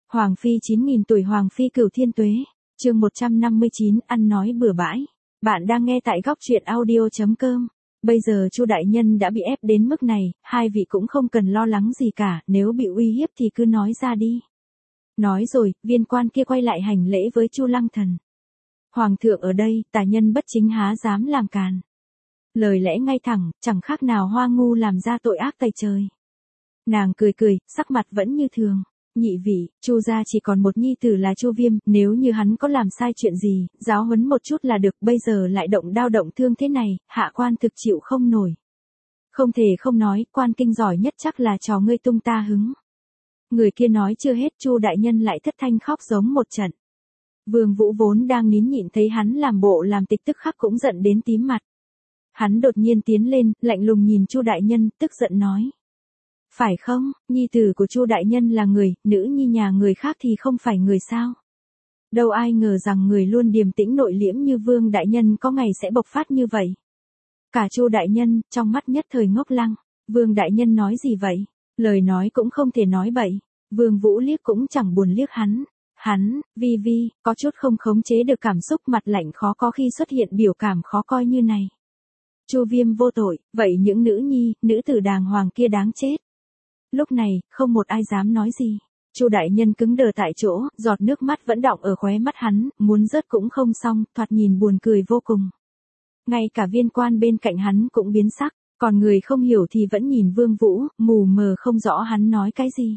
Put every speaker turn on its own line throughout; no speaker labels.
Hoàng phi 9.000 tuổi Hoàng phi cửu thiên tuế, chương 159 ăn nói bừa bãi. Bạn đang nghe tại góc truyện audio.com. Bây giờ Chu đại nhân đã bị ép đến mức này, hai vị cũng không cần lo lắng gì cả, nếu bị uy hiếp thì cứ nói ra đi. Nói rồi, viên quan kia quay lại hành lễ với Chu Lăng Thần. Hoàng thượng ở đây, tà nhân bất chính há dám làm càn. Lời lẽ ngay thẳng, chẳng khác nào Hoa Ngu làm ra tội ác tày trời. Nàng cười cười, sắc mặt vẫn như thường. Nhị vị, Chu gia chỉ còn một nhi tử là Chu Viêm, nếu như hắn có làm sai chuyện gì, giáo huấn một chút là được, bây giờ lại động đao động thương thế này, hạ quan thực chịu không nổi. Không thể không nói, quan kinh giỏi nhất chắc là trò ngươi tung ta hứng. Người kia nói chưa hết, Chu đại nhân lại thất thanh khóc giống một trận. Vương Vũ vốn đang nín nhịn thấy hắn làm bộ làm tịch tức khắc cũng giận đến tím mặt. Hắn đột nhiên tiến lên, lạnh lùng nhìn Chu đại nhân, tức giận nói. Phải không, nhi tử của Chu đại nhân là người, nữ nhi nhà người khác thì không phải người sao? Đâu ai ngờ rằng người luôn điềm tĩnh nội liễm như Vương đại nhân có ngày sẽ bộc phát như vậy. Cả Chu đại nhân, trong mắt nhất thời ngốc lăng, Vương đại nhân nói gì vậy? Lời nói cũng không thể nói bậy. Vương Vũ liếc cũng chẳng buồn liếc hắn. Hắn, vi, có chút không khống chế được cảm xúc, mặt lạnh khó có khi xuất hiện biểu cảm khó coi như này. Chu Viêm vô tội, vậy những nữ nhi, nữ tử đàng hoàng kia đáng chết. Lúc này, không một ai dám nói gì. Chu đại nhân cứng đờ tại chỗ, giọt nước mắt vẫn đọng ở khóe mắt hắn, muốn rớt cũng không xong, thoạt nhìn buồn cười vô cùng. Ngay cả viên quan bên cạnh hắn cũng biến sắc, còn người không hiểu thì vẫn nhìn Vương Vũ, mù mờ không rõ hắn nói cái gì.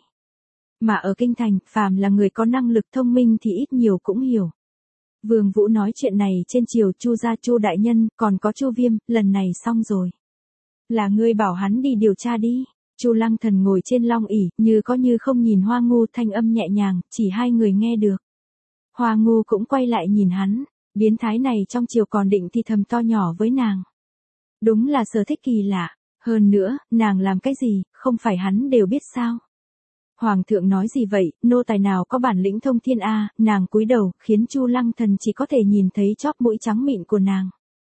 Mà ở kinh thành, phàm là người có năng lực thông minh thì ít nhiều cũng hiểu. Vương Vũ nói chuyện này trên triều Chu gia Chu đại nhân, còn có Chu Viêm, lần này xong rồi. Là ngươi bảo hắn đi điều tra đi. Chu Lăng Thần ngồi trên long ỷ, như có như không nhìn Hoa Ngu, thanh âm nhẹ nhàng, chỉ hai người nghe được. Hoa Ngu cũng quay lại nhìn hắn, biến thái này trong triều còn định thì thầm to nhỏ với nàng. Đúng là sở thích kỳ lạ, hơn nữa, nàng làm cái gì, không phải hắn đều biết sao. Hoàng thượng nói gì vậy, nô tài nào có bản lĩnh thông thiên a, nàng cúi đầu, khiến Chu Lăng Thần chỉ có thể nhìn thấy chóp mũi trắng mịn của nàng.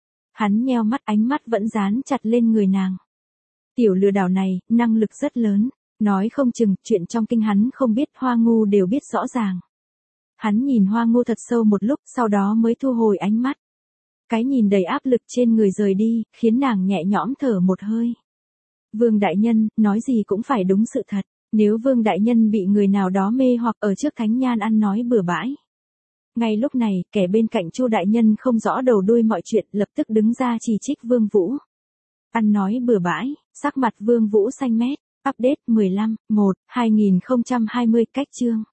Hắn nheo mắt, ánh mắt vẫn dán chặt lên người nàng. Tiểu lừa đảo này, năng lực rất lớn, nói không chừng, chuyện trong kinh hắn không biết, Hoa Ngu đều biết rõ ràng. Hắn nhìn Hoa Ngu thật sâu một lúc, sau đó mới thu hồi ánh mắt. Cái nhìn đầy áp lực trên người rời đi, khiến nàng nhẹ nhõm thở một hơi. Vương đại nhân, nói gì cũng phải đúng sự thật, nếu Vương đại nhân bị người nào đó mê hoặc ở trước thánh nhan ăn nói bừa bãi. Ngay lúc này, kẻ bên cạnh Chu đại nhân không rõ đầu đuôi mọi chuyện, lập tức đứng ra chỉ trích Vương Vũ. Ăn nói bừa bãi, sắc mặt Vương Vũ xanh mét. Update 15/1/2020 cách chương.